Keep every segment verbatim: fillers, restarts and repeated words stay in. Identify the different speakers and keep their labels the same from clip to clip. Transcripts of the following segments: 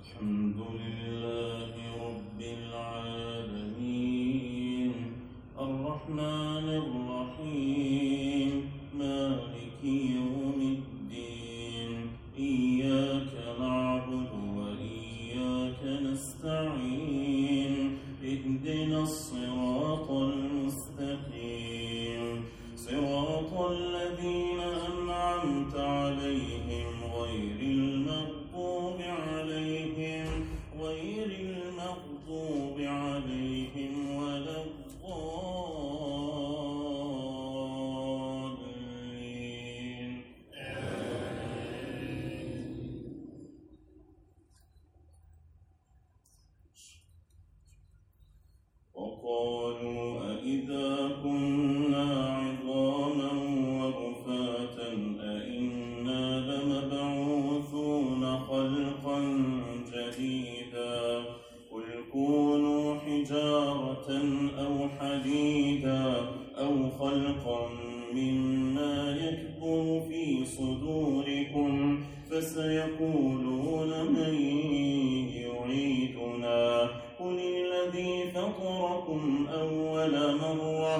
Speaker 1: الحمد لله رب العالمين الرحمن الرحيم مالك يوم الدين إياك نعبد وإياك نستعين اهدنا الصراط المستقيم صراط الذين أنعمت عليهم غير المغضوب عليهم غير المغضوب عليهم ولا الضالين. وقالوا أإذا كنا عظاما ورفاتا أإنا لمبعوثون خلقا جديدا قل كونوا حجارة أو حديدا أو خلقا مما يكبر في صدوركم فسيقولون من يعيدنا قل الذي فطركم أول مرة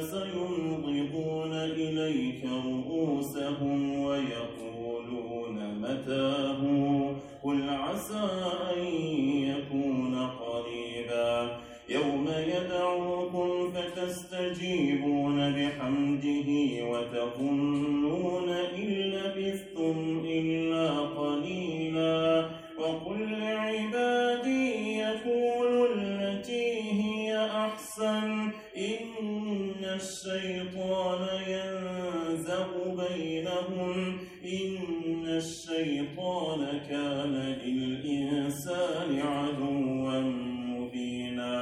Speaker 1: فسينغضون إليك رؤوسهم ويقولون متاه قل عسى أن يكون قريبا يوم يدعوكم فتستجيبون بحمده وتظنون إن لبثتم إلا قليلا وقل لعبادي يقولوا التي هي أحسن إن الشيطان ينزغ بينهم إن الشيطان كان للإنسان عدوا مبينا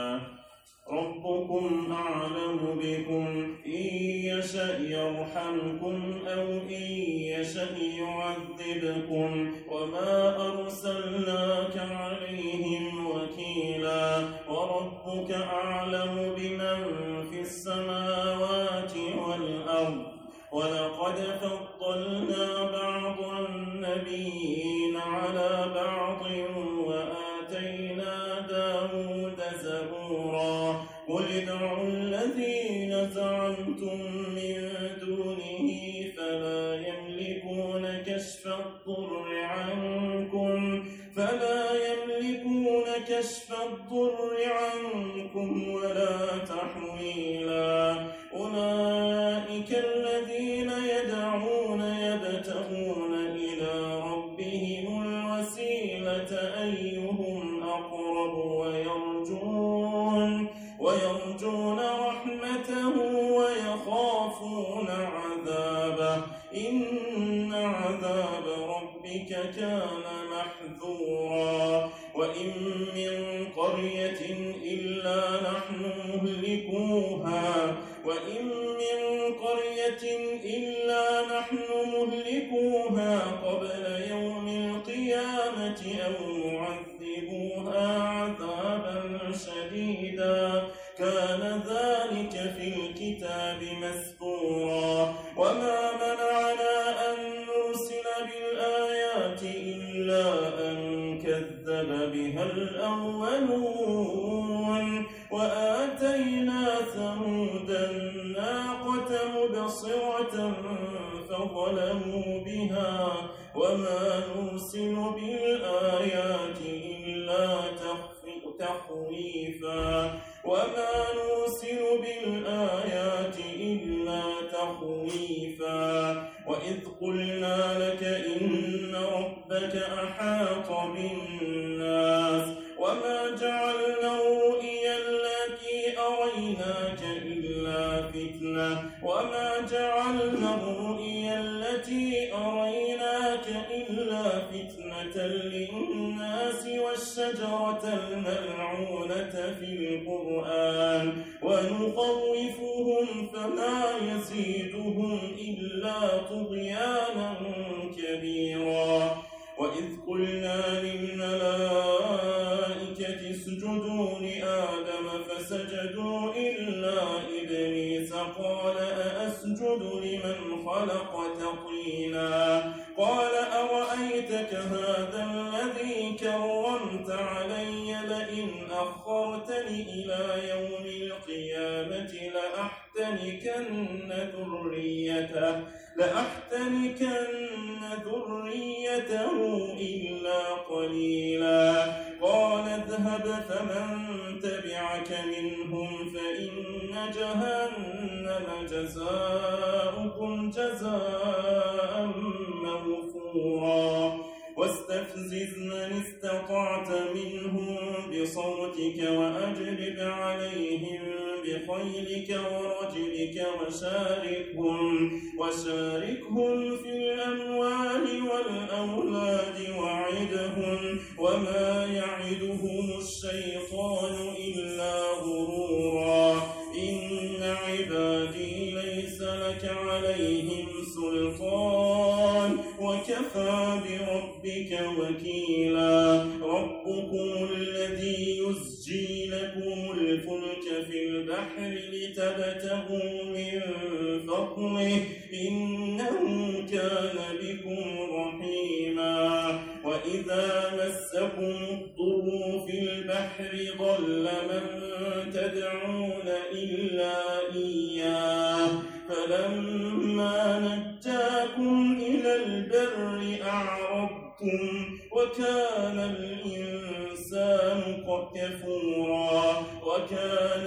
Speaker 1: ربكم أعلم بكم إن يشأ يرحمكم أو إن يشأ يعذبكم وما أرسلناك عليهم وكيلا وربك أعلم بمن في السماوات والأرض ولقد فضلنا بعض النبيين على بعض وآتينا داود زبورا قل ادعوا الذين زعمتم من دونه فلا يملكون كشف الضر عنكم فلا يملكون كشف الضر عنكم ولا تحويلا أولئك الذين يدعون يبتغون إلى ربهم الوسيلة أيهم أقرب ويرجون ويرجون رحمته ويخافون عذابه إن عذاب ربك كان محذورا وإن من قرية إلا نحن مهلكوها وإن من قرية إلا نحن مهلكوها قبل يوم القيامة أو معذبوها عذابا شديدا كان ذلك في الكتاب مسطورا وما منعنا أن نرسل بالآيات إلا أن كذب بها الأولون وآتينا ثمود الناقة مبصرة فظلموا بها وما نرسل بالآيات إلا تخويفا وما نرسل بالآيات إلا تخويفا وإذ قلنا لك إن ربك أحاط بالناس وما جعلنا الرؤيا التي أريناك إلا فتنة وما جعلنا الرؤيا التي أريناك إلا فتنة للناس والشجرة الملعونة في القرآن ونخوفهم فما يزيدهم إلا طغيانا كبيرا وإذ قلنا للملائكة اسجدوا لآدم فسجدوا إلا إبليس قال أأسجد لمن خلقت تقيلا قال أرأيتك هذا الذي كرمت علي لئن أخرتني إلى يوم القيامة لأحتنكن ذريته لأحتنكن ذريته إلا قليلا قال اذهب فمن تبعك منهم فإن جهنم جزاؤكم جزاء موفورا واستفزز من استطعت منهم بصوتك وأجلب عليهم بخيلك ورجلك وشاركهم, وشاركهم في الأموال والأولاد وعدهم وما يعدهم الشيطان إلا غرورا إن عبادي ليس لك عليهم سلطان وكفى بربك وكيلا ربكم الذي يزجي لكم الفلك في البحر لتبتغوا من فضله إنه كان بكم رحيما وإذا مسكم الضر في البحر ضل من تدعون إلا إياه فلما نجاكم إلى البر أعرضتم وكان الإنسان كفورا وكان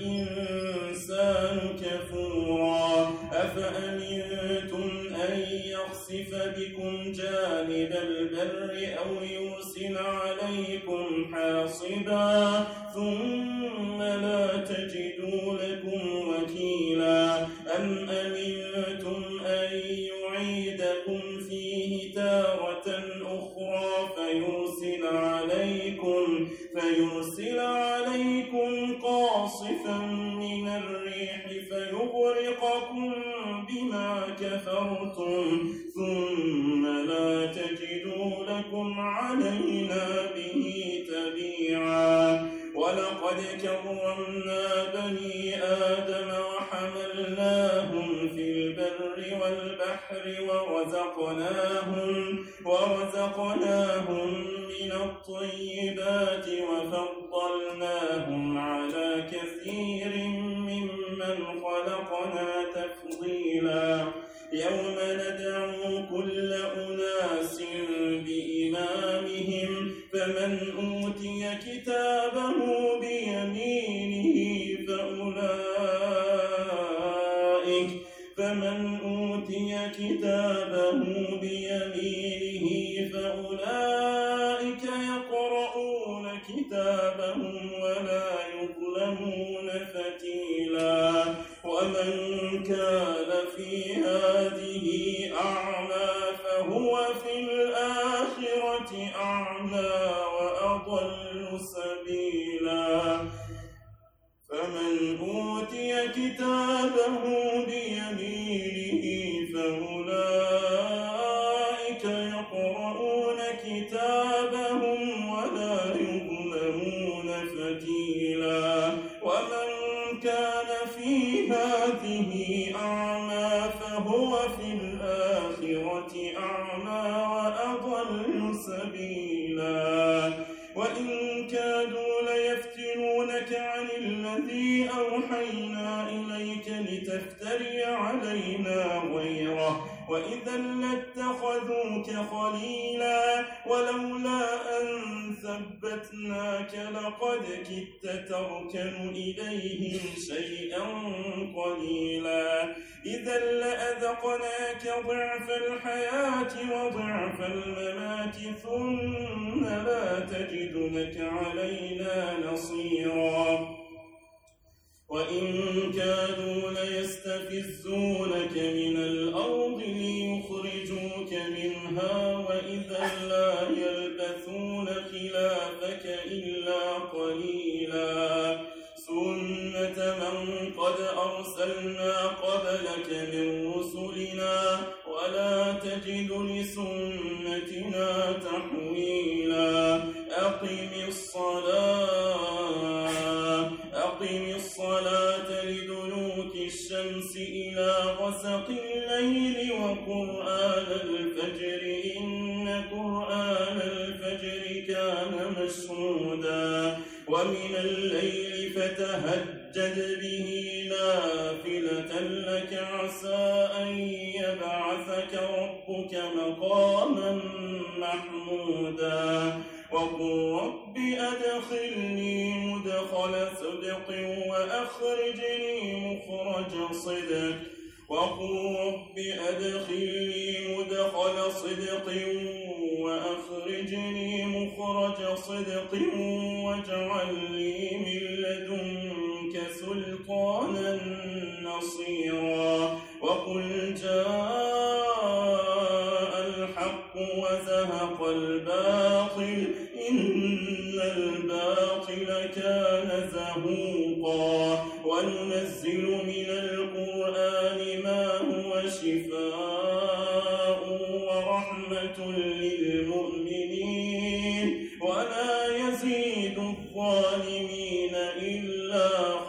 Speaker 1: الإنسان كفورا أفأمنتم أن يخسف بكم جانب البر أو يرسل عليكم حاصبا ثم لا تجدوا لكم وكيلا أم أمنتم أن يعيدكم فيه تارة أخرى فيرسل عليكم فيرسل عليكم قاصفا من الريح فيغرقكم بما كفرتم ثم لا تجدوا لكم علينا به تبيعا ولقد كرمنا بني آدم وحملناهم في البر والبحر ورزقناهم, ورزقناهم من الطيبات وفضلناهم على كثير ممن خلقنا تفضيلا يوم ندعو كل أناس بإمامهم فمن أوتي كتابه بيمينه فأولئك فمن أوتي كتابه بيمينه فأولئك يقرؤون كتابهم ولا يظلمون فتيلا ومن كان في هذه أعمى فهو في الآخرة أعمى وأضل سبيلا فمن أوتي كتابه بيمينه فأولئك يقرؤون كتابهم ولا يظلمون فتيلا ومن كان في هذه أعمى فهو في الآخرة أعمى وأضل سبيلا وإن كادوا ليفتنونك عن الذي أوحينا إليك لتفتري علينا غيره وإذا لاتخذوك خليلا ولولا أن ثبتناك لقد كدت تركن إليهم شيئا قليلا إذا لأذقناك ضعف الحياة وضعف الممات ثم لا تجد لك علينا نصيرا وإن كادوا ليستفزونك من الأرض ليخرجوك منها وإذا لا يلبثون خلافك إلا قليلا سنة من قد أرسلنا قبلك من رسلنا ولا تجد لسنتنا تحويلا أقم الصلاة أقم الصلاة لدلوك الشمس إلى إلى غسق الليل وقرآن الفجر إن قرآن الفجر كان مشهودا ومن الليل فتهجد به نافلة لك عسى أن يبعثك ربك مقاما محمودا وقل رب أدخلني مدخل صدق وأخرجني مخرج صدق وقل رب أدخلني مدخل صدق وأخرجني مخرج صدق واجعل لي من لدنك سلطانا نصيرا وقل جاء الحق وزهق الباطل إن الباطل كان زهوقا وننزل من القرآن ما هو شفاء ورحمة للمؤمنين ولا يزيد الظالمين إلا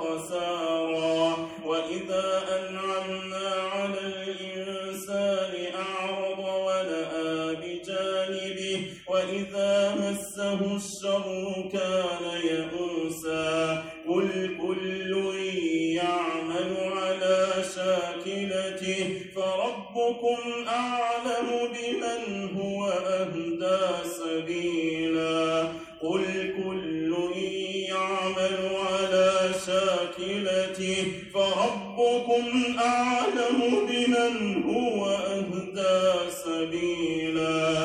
Speaker 1: خسارا وإذا أنعمنا على الإنسان أعرض ونأى بجانبه وإذا مسه الشر كان يئوسا قل كل يعمل على شاكلته فربكم أعلم بمن هو أهدى سبيلا قل كل يعمل على شاكلته فربكم أعلم بمن هو أهدى سبيلا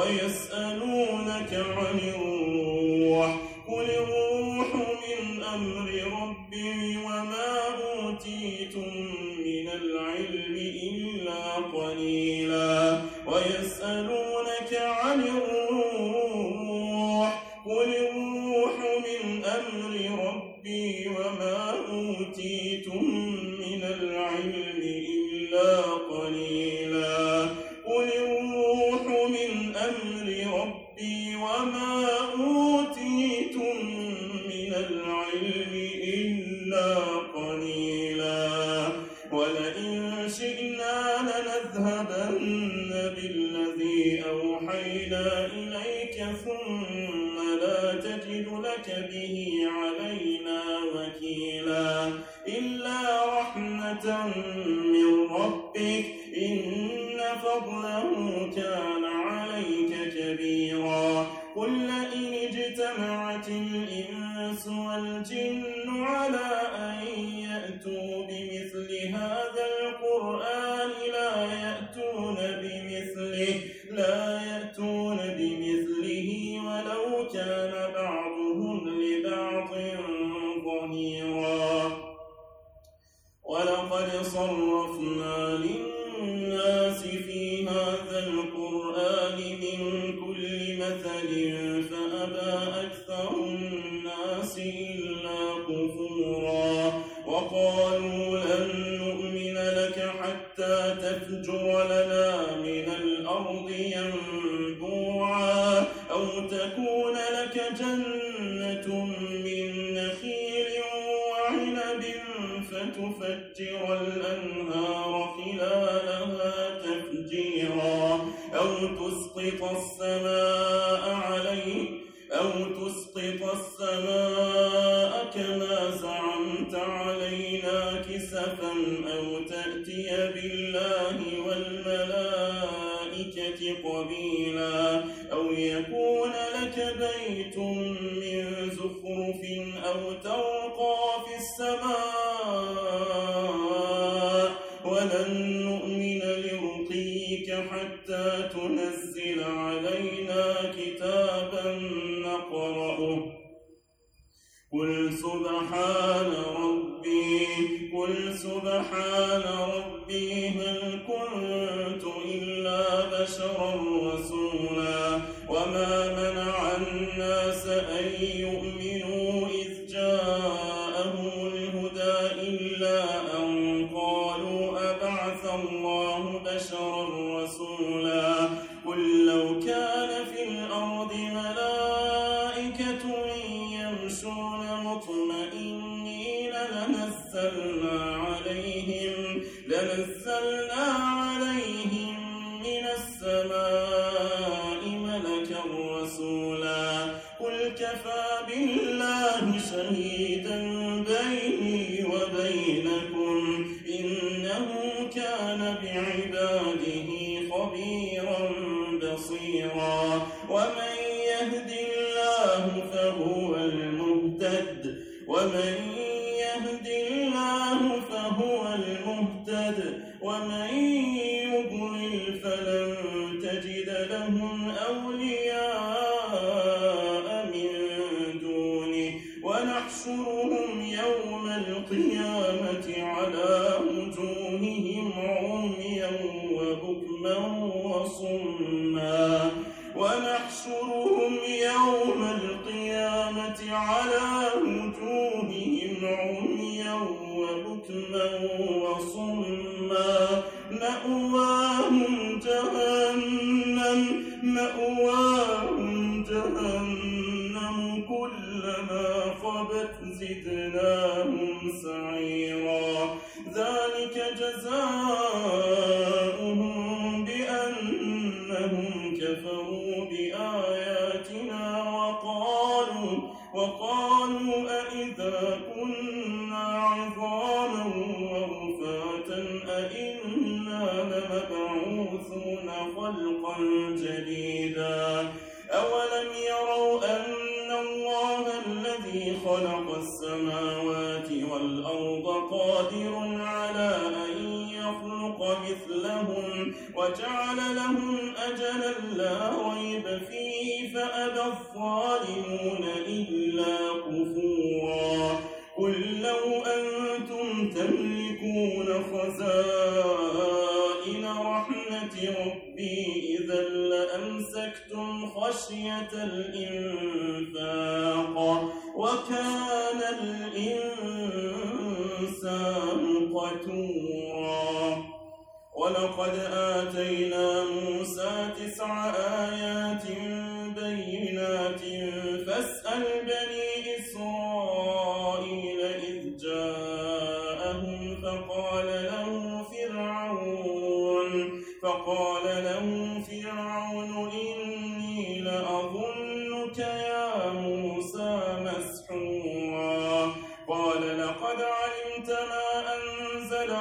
Speaker 1: ويسألونك عن الروح قل الروح من أمر ربي وما أوتيتم من العلم إلا قليلا ويسألونك عن الروح قل الروح من أمر ربي وما أوتيتم من العلم إلا قليلا قل الروح من أمر ربي وما أوتيتم من العلم إلا قليلا ولئن شئنا لنذهبن بالذي أوحينا إليك ثم لا تجد لك به علينا وكيلا إلا رحمة من ربك إن فضله كان عليك كبيرا قل لئن اجتمعت الإنس والجن على أن يأتوا بمثل هذا القرآن لا يأتون بمثله لا يأتون بمثله ولو كان بعضهم لبعض ظهيرا ولقد صرفنا للناس في هذا القرآن من كل مثل فأبى أكثر الناس إلا كفورا وقالوا لن نؤمن لك حتى تفجر لنا من الأرض ينبوعا أو تكون لك جنة من نخيل وعنب فتفجر الأنهار خلالها تفجيرا أو تسقط السماء عليه أو تسقط السماء كما زعمت علينا كسفا أو تأتي بالله والملائكة قبيلا أو يكون لك بيت من زخرف أو ترقى في السماء ولن نؤمن لرقيك حتى تنزل علينا كتابا نقرأه قل سبحان ربي قل سبحان ربي هل كنت إلا بشرا رسولا وما منع الناس أن يؤمنوا إذ جاءهم الهدى إلا أن قالوا أبعث الله بشرا رسولا قل لو كان في الأرض ملائكة يمشون مطمئنين لنزلنا عليهم لنزلنا خبيرا بصيرا ومن يهد الله فهو المهتد ومن يهد الله فهو المهتد ومن يضلل فلن تجد لهم أولياء من دونه ونحشرهم يوم القيامة على وجوههم عميا وبكما وصما ونحشرهم يوم القيامة على وجوههم عميا وبكما وصما مأواهم جهنم مأواهم جهنم كلما خبت زدناهم سعيرا ذلك جزاؤهم بأنهم كفروا بآياتنا وقالوا وقالوا أئذا كنا عظاما ورفاتا أئنا لمبعوثون خلقا جديدا أولم يروا أن الله الذي خلق السماوات والأرض قادر على أن يخلق مثلهم وجعل لهم أجلا لا ريب فيه فأبى الظالمون إلا كفورا قل لو أنتم تملكون خزائن رحمة ربي إذا لأمسكتم خشية الإنفاق وكان الإنسان قتورا ولقد آتينا موسى تسع آيات بينات فاسأل بني إسرائيل إذ جاءهم فقال له فرعون فقال له فرعون إني لأظنك يا موسى مسحورا قال لقد علمت ما أنزل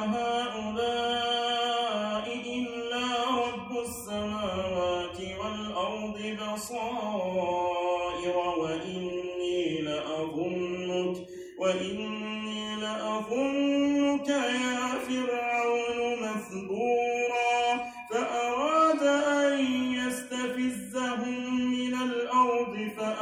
Speaker 1: هؤلاء إلا رب السماوات والأرض بصائر وإني لأظنك وإني لأظنك يا فرعون مثبورا فأراد أن يستفزهم من الأرض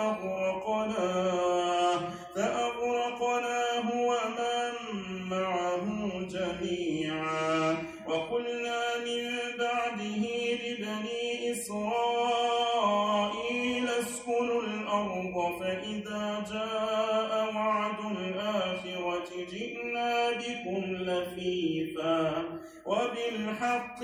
Speaker 1: فأغرقناه فأغرقناه ومن معه جميعا وقلنا من بعده لبني إسرائيل اسكنوا الأرض فإذا جاء وعد الآخرة جئنا بكم لفيفا وبالحق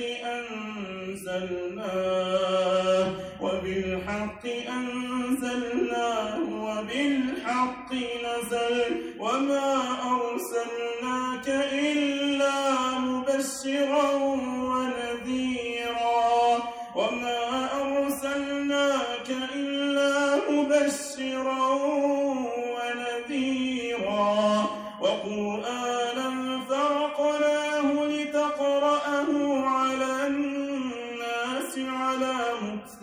Speaker 1: أنزلناه وبالحق أنزلناه وبالحق نزل وما أرسلناك إلا مبشرا ونذيرا وما أرسلناك إلا مبشرا ونذيرا وقرآنا فرقناه لتقرأه على الناس على مكث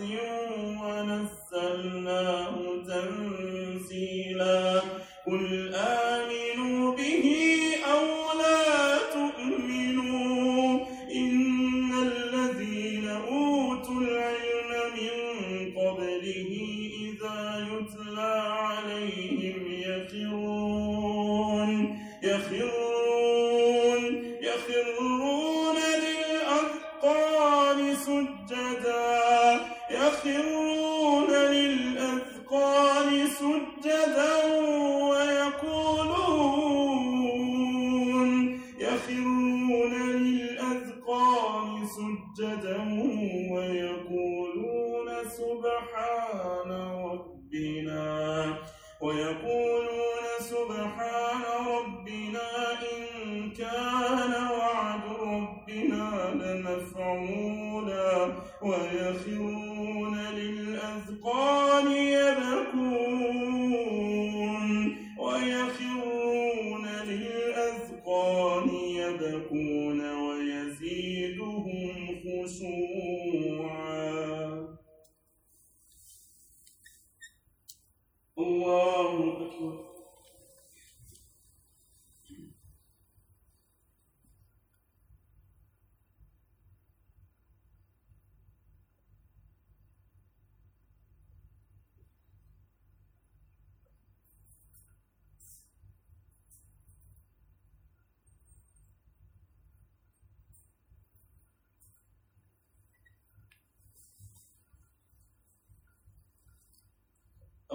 Speaker 1: ونزلناه تنزيلا قل آمنوا به أو لا تؤمنوا إن الذين أوتوا العلم من قبله إذا يتلى عليهم يخرون يخرون يخرون للأذقان سجدا يخرون للأذقان سجدا ويقولون يخرون للأذقان سجدا ويقولون سبحان ربنا ويقولون سبحان ربنا إن كان وعد ربنا لمفعولا ويخرون للأذقان يبكون ويخرون للأذقان يبكون ويزيدهم خشوعا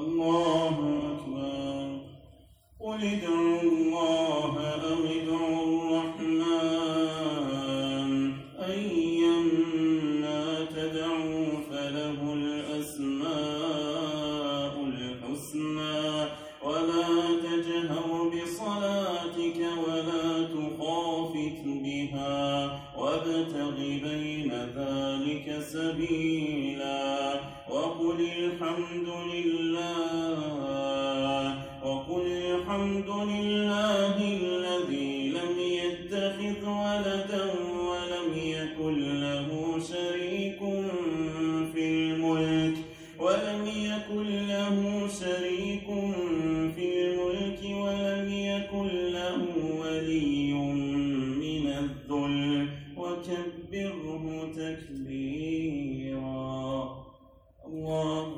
Speaker 1: الله أكبر. قل ادعوا الله أو ادعوا الرحمن أيما تدعوا فله الأسماء الحسنى ولا تجهر بصلاتك ولا تخافت بها وابتغ بين ذلك سبيلا وقل الحمد لله وقل الحمد لله الذي لم يتخذ ولدا ولم يكن له شريك في الملك ولم يكن له شريك في الملك ولم يكن له ولي من الذل وكبره تكبيرا. الله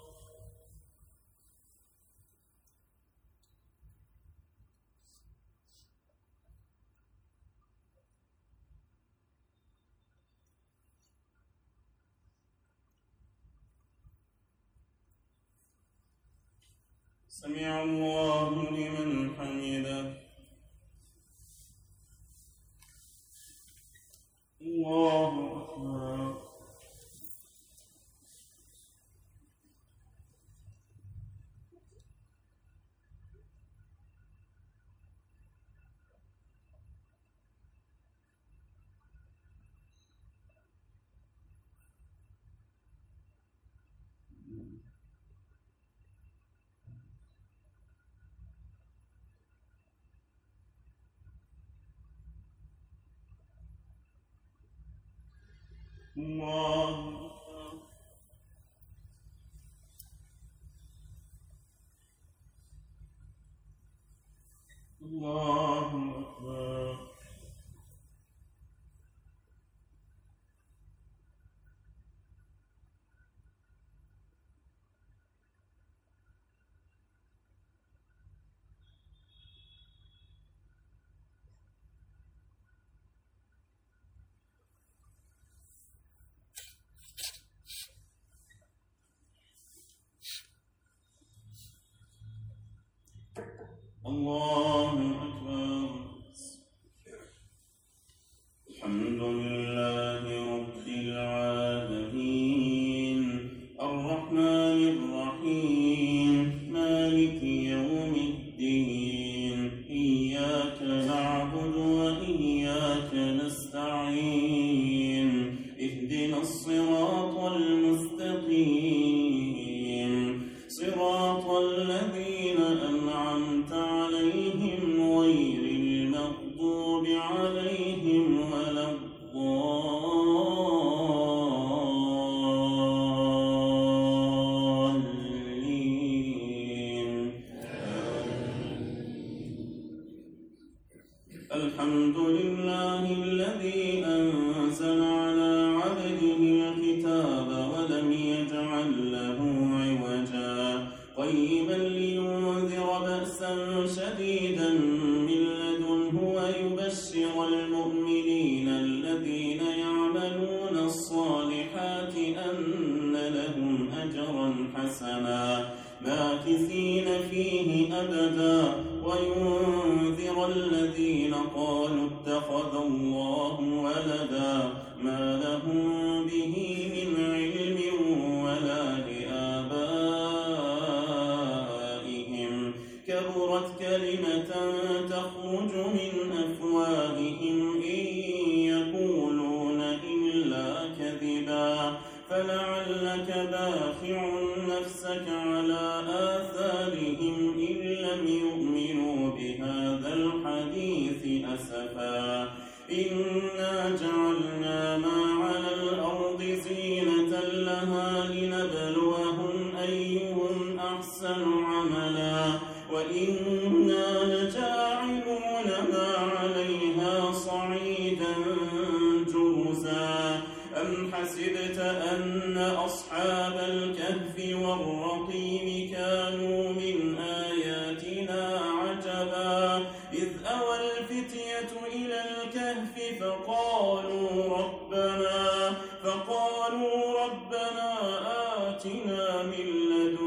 Speaker 1: سمع الله لمن حمده. الله أكبر. الله الله أكبر. الله أكبر. الحمد لله رب العالمين الرحمن الرحيم مالك يوم الدين إياك نعبد وإياك نستعين اهدنا الصراط المستقيم صراط الذين أنعمت عليهم غير المغضوب عليهم ولا الضالين. الحمد لله الذي أنزل على عبده الكتاب ولم يجعل له عوجا قيما لينذر بأسا شديدا من لدنه ويبشر المؤمنين الذين يعملون الصالحات أن لهم أجرا حسنا ماكثين فيه أبدا وينذر الذين قالوا اتخذ الله ولدا ما لهم به من علم ولا لآبائهم كبرت كلمة تخرج من أفواههم إن يقولون إلا كذبا فلعلك باخع نفسك على آثارهم إن لم يؤمنوا بهذا الحديث أسفا. إنا جعلنا ما على الأرض زينة لها لنبلوهم أيهم أحسن عملا وإنا لجاعلون ما عليها صعيدا جرزا. أم حسبت أن أصحاب الكهف والرقيم كانوا من آياتنا عجبا إذ أوى الفتية إلى الكهف فقالوا ربنا فقالوا ربنا آتنا من لدنك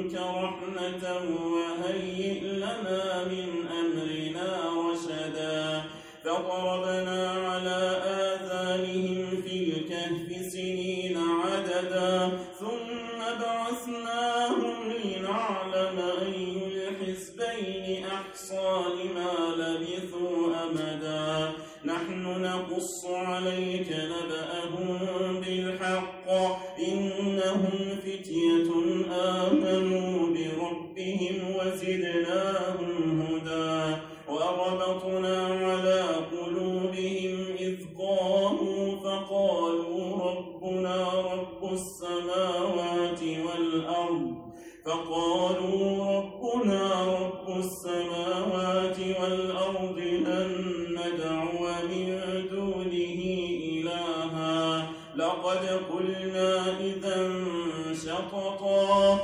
Speaker 1: منك رحمة وهيئ لنا من أمرنا رشدا فضربنا على آذانهم في الكهف سنين عددا ثم بعثناهم لنعلم أي الحزبين أحصى لما لبثوا أمدا نحن نقص عليك نبأهم بالحق إنهم فتية آمنوا بربهم وزدناهم هدى وربطنا على قلوبهم إذ قاموا فقالوا ربنا رب السماوات والأرض فقالوا ربنا رب السماوات والأرض لن ندعو من دونه إلها لقد قلنا إذا شططا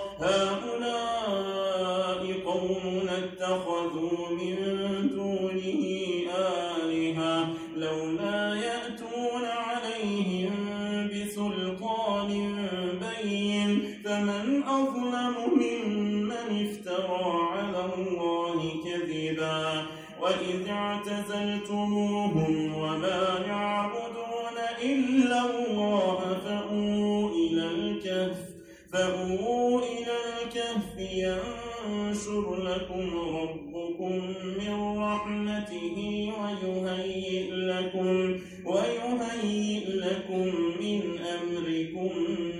Speaker 1: هؤلاء قومنا اتخذوا من دونه آلهة لولا يأتون عليهم بسلطان بين فمن أظلم ممن افترى على الله كذبا وإذ اعتزلتموهم وما يعبدون إلا الله فأووا إلى الكهف فأووا إلى الكهف ينشر لكم ربكم من رحمته ويهيئ لكم ويهيئ لكم من أمركم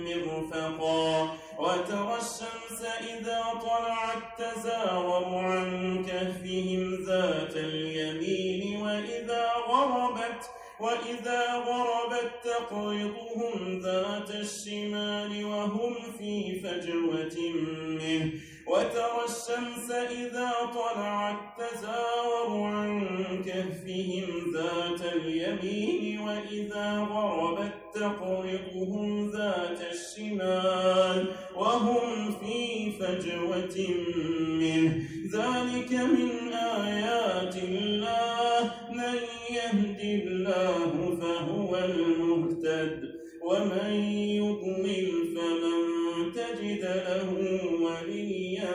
Speaker 1: مرفقا وترى الشمس إذا طلعت تزاور عن كهفهم ذات اليمين وإذا غربت وإذا غربت تقرضهم ذات الشمال وهم في فجوة منه وترى الشمس إذا طلعت تزاور عن كهفهم ذات اليمين وإذا غربت تقرضهم ذات الشمال وهم في فجوة منه ذلك من آيات الله من يهد الله فهو المهتد ومن يضلل فلن تجد له وليا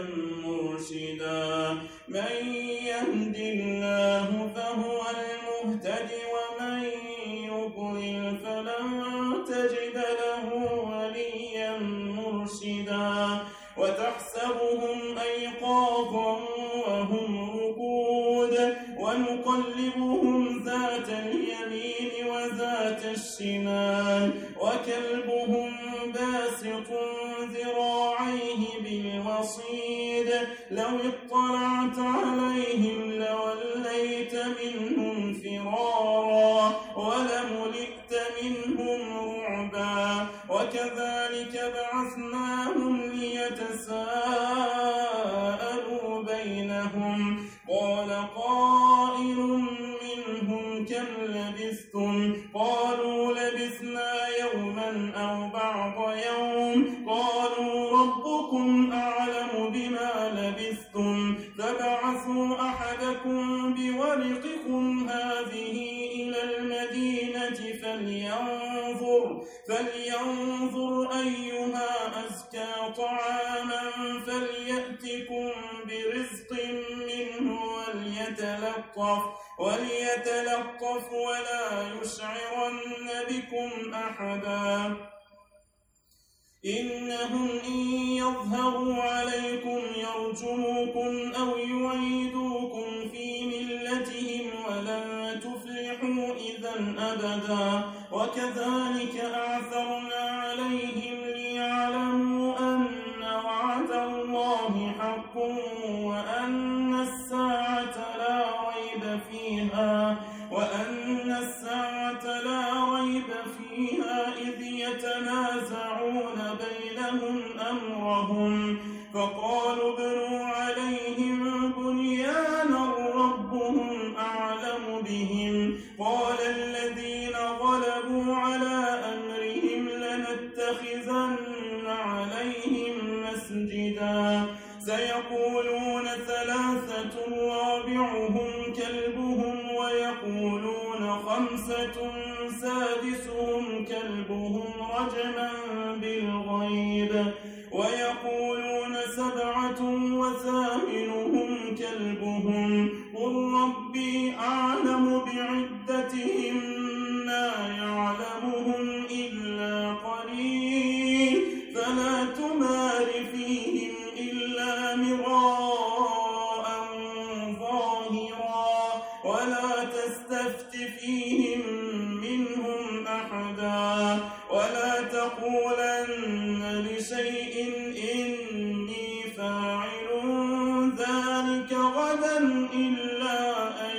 Speaker 1: مرشدا من يهد الله فهو المهتد ومن يضلل فلن تجد له وليا مرشدا وتحسبهم أيقاظا وهم رقود ونقلبهم ذات اليمين وذات الشمال وكلبهم باسط ذراعيه بالوصيد لو اطلعت عليهم لوليت منهم فرارا ولملئت منهم رعبا وكذلك بعثناهم ليتساءلوا بينهم قال قائل منهم كم لبثتم قالوا لبثنا يوما أو بعض يوم قالوا ربكم أعلم بما لبثتم فبعثوا أحدكم بورقكم هذه إلى المدينة فلينظر فلينظر أيها أزكى طعاما فليأتكم برزق منه وليتلطف وليتلطف ولا يشعرن بكم أحدا إنهم إن يظهروا عليكم يرجموكم أو يعيدوكم في ملتهم ولن تفلحوا إذا أبدا وكذلك أعثرنا عليهم ليعلموا أن وعد الله حق وأن الساعة لا ريب فيها وأن الساعة لا ريب فيها إذ يتنازعون بينهم أمرهم فقالوا ابنوا عليهم بنيانا ربهم أعلم بهم قال الذين غلبوا على أمرهم لنتخذن عليهم مسجدا سيقولون ثلاثة رابعهم كلبهم ويقولون خمسة سادسهم كلبهم رجما بالغيب ويقولون سبعة قليل فلا تمار فيهم إلا مراء ظاهرا ولا تستفت فيهم منهم أحدا ولا تقولن لشيء إني فاعل ذلك غدا إلا أن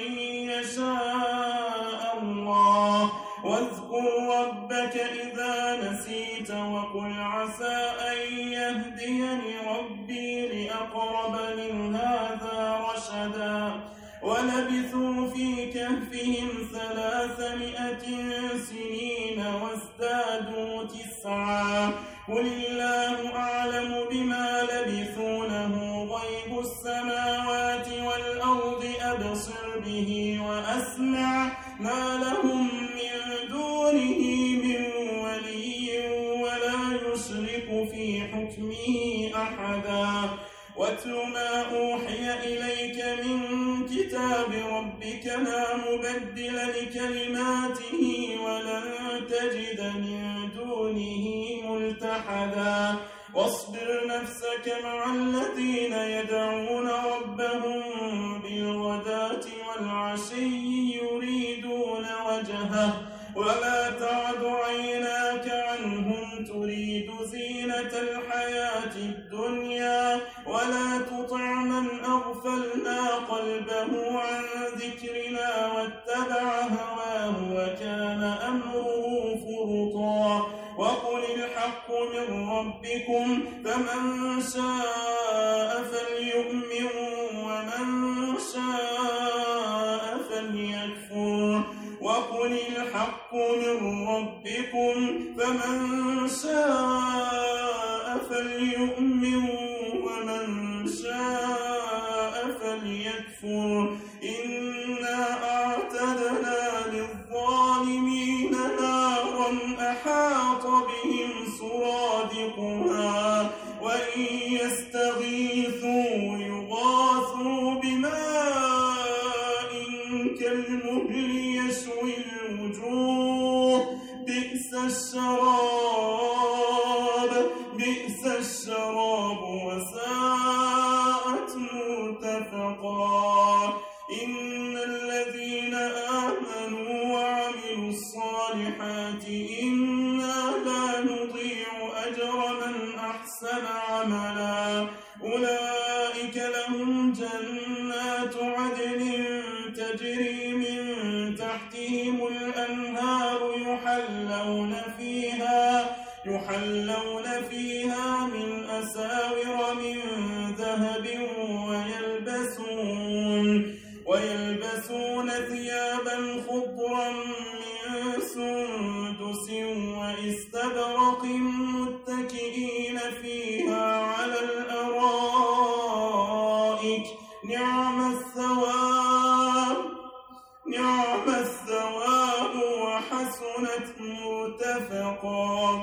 Speaker 1: يشاء الله واذكر ربك إذا نسيت وقل عسى أن يهديني ربي لأقرب من هذا رشدا ولبثوا في كهفهم ثلاثمائة سنين وازدادوا تسعا قل الله أعلم بما لبثوا له غيب السماوات والأرض أبصر به وأسمع ما لهم من دونه من ولي ولا يشرك في حكمه أحدا واتل ما أوحي إليك من كتاب ربك لا مبدل لكلماته ولن تجد من دونه ملتحدا واصبر نفسك مع الذين يدعون ربهم بالغداة والعشي يريدون وجهه ولا تعد عيناك عنهم تريد زينة الحياة الدنيا ولا تطع من أغفلنا قلبه عن ذكرنا واتبع هواه وكان أمره فرطا وقل الحق من ربكم فمن شاء فليؤمن ومن شاء فليكفر وقل الحق من ربكم فمن شاء فليؤمن ومن شاء فليكفر إنا أعتدنا للظالمين نارا أحاط بهم سرادقها وإن يستغيثوا يغاثوا بماء كالمهل يشوي الوجوه بئس الشراب بئس الشراب وساءت مرتفقا إن الذين آمنوا وعملوا الصالحات إنا لا نضيع أجر من أحسن عملا أولئك لهم جنات عدن تجري من تحتهم الأنهار يحلون فيها يحلون فيها من أساور من ذهب ويلبسون ويلبسون ثيابا خضرا من سندس واستبرق متكئين فيها على الأرائك نعم الثواب نعم الثواب وحسنت مرتفقا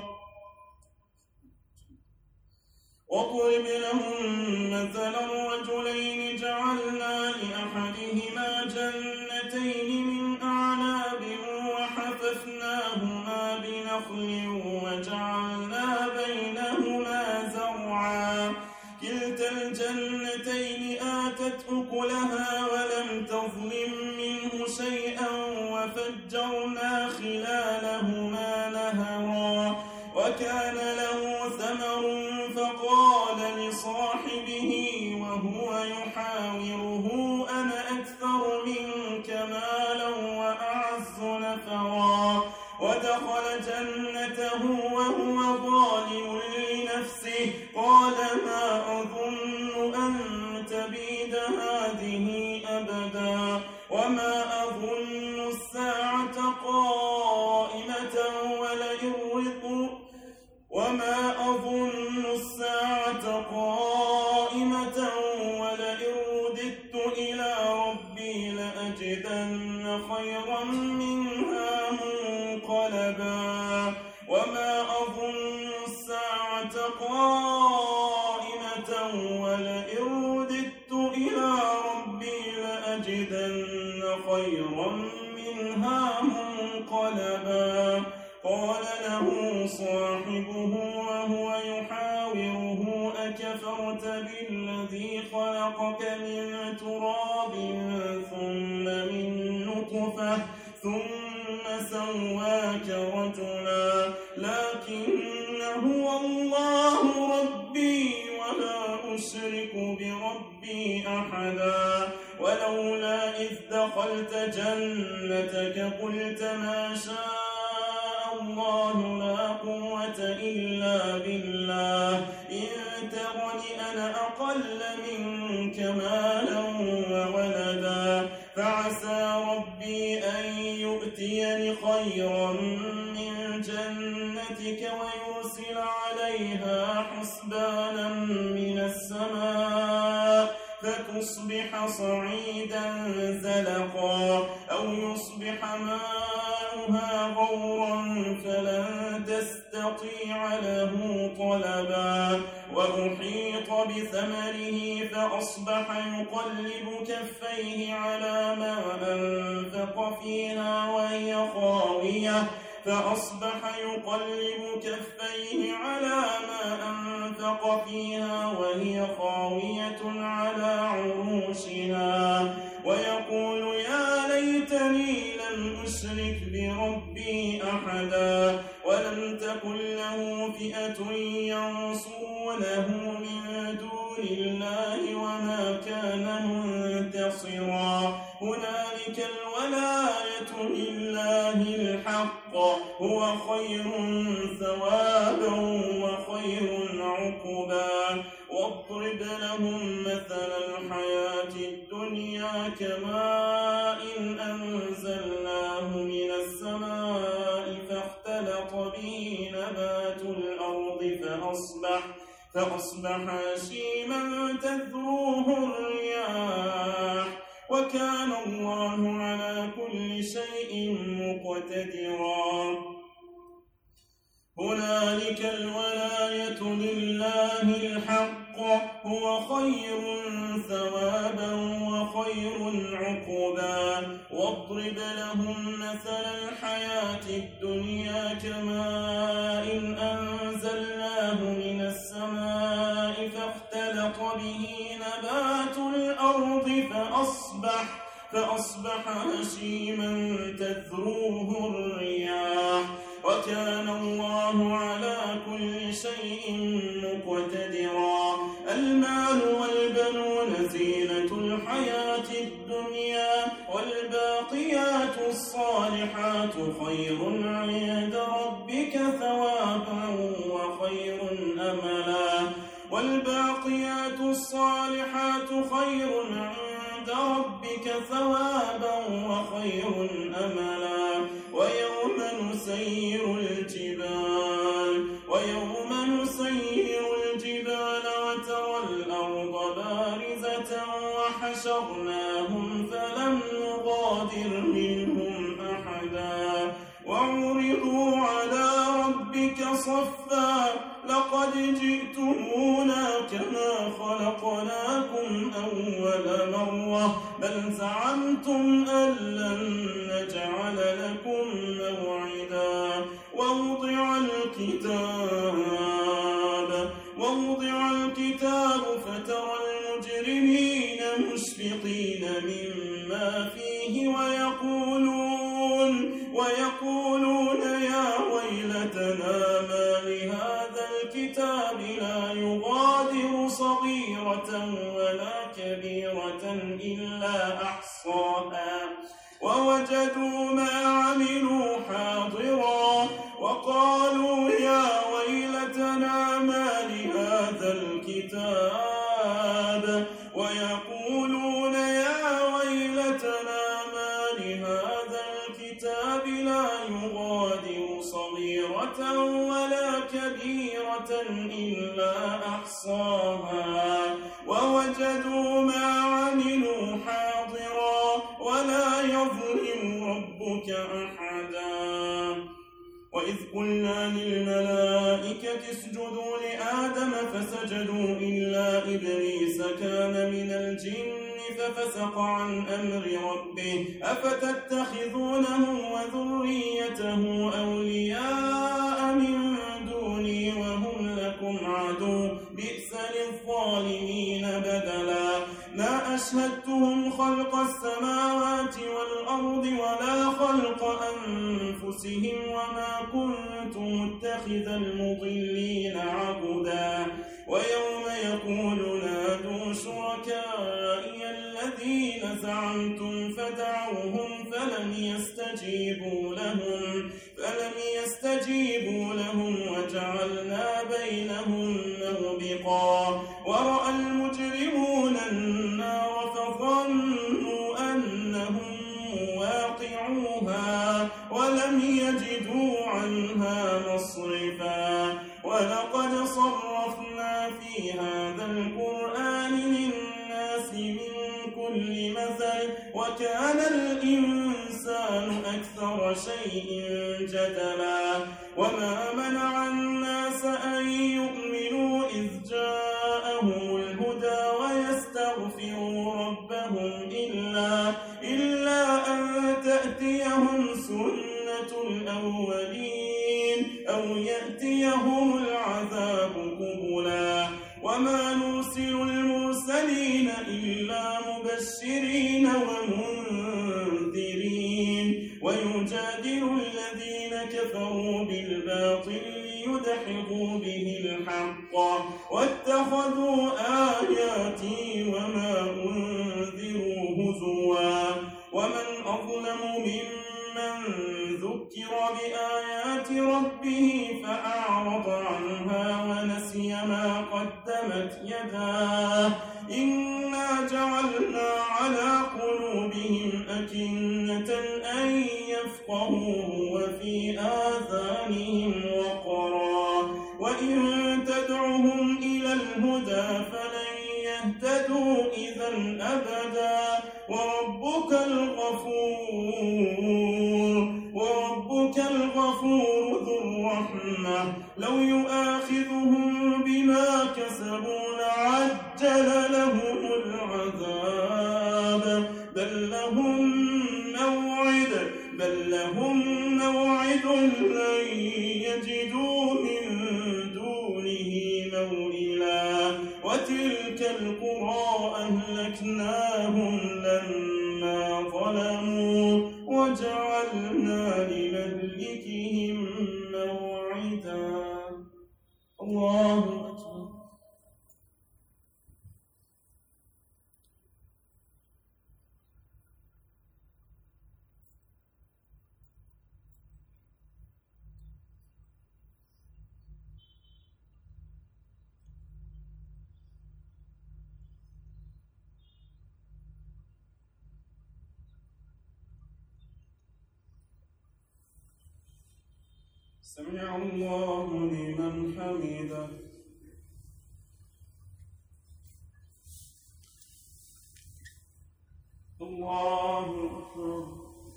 Speaker 1: واضرب لهم مثلا رجلين جعلنا لأحدهما جنتين من أعناب وحففناهما بنخل وجعلنا بينهما زرعا كلتا الجنتين آتت أكلها ولم تظلم منه شيئا وفجرنا خلالهما نهرا وكان له ثمر فقال لصاحبه وهو يحاوره أنا أكثر منك مالا وأعز نفرا ودخل جنته وهو ظالم لنفسه قال ما أظن أن تبيد هذه أبدا وما أظن الساعة قائمة ولئن وما أظن الساعة قائمة ولئن رددت إلى ربي لأجدن خيرا منها منقلبا وما أظن الساعة قائمة ولئن رددت إلى ربي لأجدن خيرا منها منقلبا قال له صاحبه وهو يحاوره أكفرت بالذي خلقك من تراب ثم من نطفة ثم سواك رجلا لكن هو الله ربي ولا أشرك بربي أحدا ولولا إذ دخلت جنتك قلت ما شاء الله لا قوة إلا بالله إن ترني أنا أقل منك مالا وولدا فعسى ربي أن يؤتيني خيرا من جنتك ويرسل عليها حسبانا من السماء فتصبح صعيدا زلقا أو يصبح ماؤها غورا فلن تستطيع له طلبا وأحيط بثمره فأصبح يقلب كفيه على ما أنفق فيها وهي خاوية فأصبح يقلب كفيه على ما أنفق فيها وهي خاوية على عروشها ويقول يا ليتني لم أشرك بربي أحدا ولم تكن له فئة ينصرونه من دون الله وما كان منتصرا هنالك الولاية لله الحق هو خير ثوابا وخير عقبا واضرب لهم مثل الحياة الدنيا كماء أنزلناه من السماء فاختلط به نبات الأرض فأصبح فأصبح هشيما تذروه الرياح وكان الله على كل شيء مقتدرا هنالك الولاية لله الحق هو خير ثوابا وخير عقبا واضرب لهم مثل الحياة الدنيا كماء أنزلناه من السماء فاختلط به نبات الأرض فأصبح فأصبح هشيما تذروه الرياح وكان الله على كل شيء مقتدرا المال والبنون زينة الحياة الدنيا والباقيات الصالحات خير عند ربك ثوابا وخير أملا والباقيات الصالحات خير عند ربك ثوابا وخير أملا ويوم نسير الجبال ويوم نسير الجبال وترى الأرض بارزة وحشرناهم فلم نغادر منهم أحدا وعرضوا على ربك صفا لقد جئتمونا كما خلقناكم أول مرة بل زعمتم أن لن نجعل لكم موعدا ووضع الكتاب ووضع الكتاب فترى المجرمين مشفقين مما فيه ويقولون ويقولون يا ويلتنا ما لهذا الكتاب لا يغادر صغيرة ولا كبيرة إلا أحصاها ووجدوا ما عملوا حاضرا وقالوا يا ويلتنا ما لهذا الكتاب ويقولون يا ويلتنا ما لهذا الكتاب لا يغادر صغيرة ولا كبيرة إلا أحصاها ووجدوا ما عملوا حاضرا ولا يظلم ربك أحدا وإذ قلنا للملائكة اسجدوا لآدم فسجدوا إلا إبليس كان من الجن ففسق عن أمر ربه أفتتخذونه وذريته أولياء من دوني لكم عدو بئس للظالمين بدلا ما أشهدتهم خلق السماوات والأرض ولا خلق أنفسهم وما كنت متخذ المضلين عبدا ويوم يقول نادوا شركائي الذين زعمتم فدعوهم فلم يستجيبوا لهم فلم يستجيبوا لهم وجعلنا بينهم موبقا ورأى المجرمون النار فظنوا أنهم واقعوها ولم يجدوا عنها مصرفا ولقد صرفنا في هذا القرآن للناس من كل مثل وكان الإنسان أكثر شيء جدلا وما منع الناس أن يؤمنوا إذ جاءهم الهدى ويستغفروا ربهم إلا, إلا أن تأتيهم سنة الأولين أو يأتيهم العذاب قبلا وما نرسل المرسلين إلا مبشرين ومنذرين ويجادل الذين كفروا بالباطل ليدحضوا به الحق واتخذوا آياتي وما أنذروا هزوا ومن أظلم ممن ذكر بآيات ربه فأعرض عنها ونسي ما قدمت يداه إنا جعلنا على قلوبهم أكنة أن يفقهوه وفي آذانهم وقرا وإن تدعهم إلى الهدى فلن يهتدوا إذا أبدا وربك الغفور وربك الغفور ذو الرحمة لو يؤاخذهم بما كسبوا لعجل لهم العذاب بل لهم موعد بل لهم موعد لن يجدوا من دونه موئلا وتلك القرى أهلكناهم لما ظلموا وجعلنا لمهلكهم موعدا الله أكبر سمع الله لمن حمده الله أكبر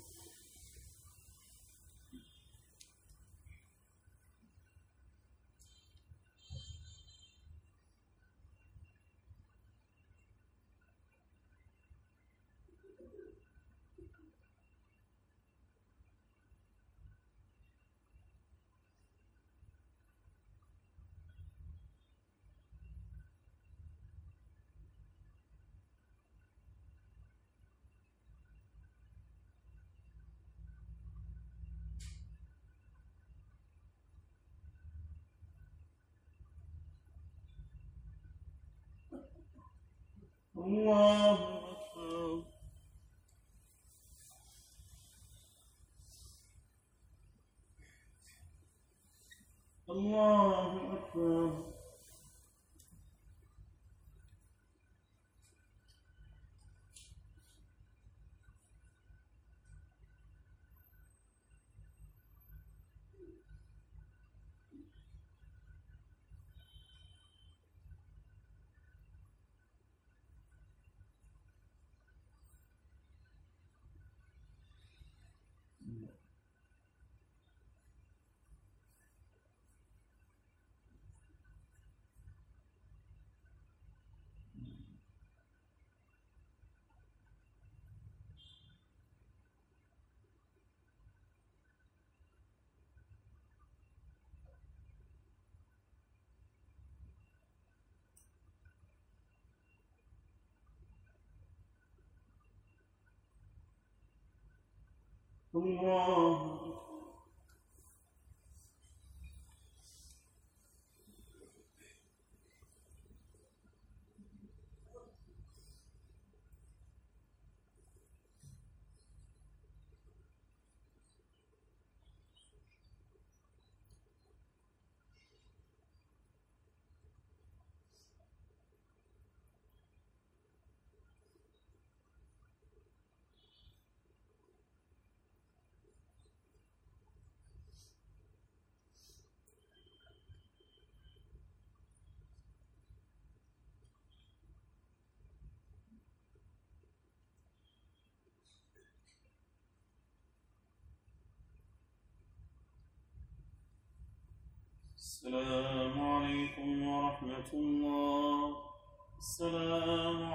Speaker 1: الله أكبر الله أكبر الله أكبر. السلام عليكم ورحمة الله. السلام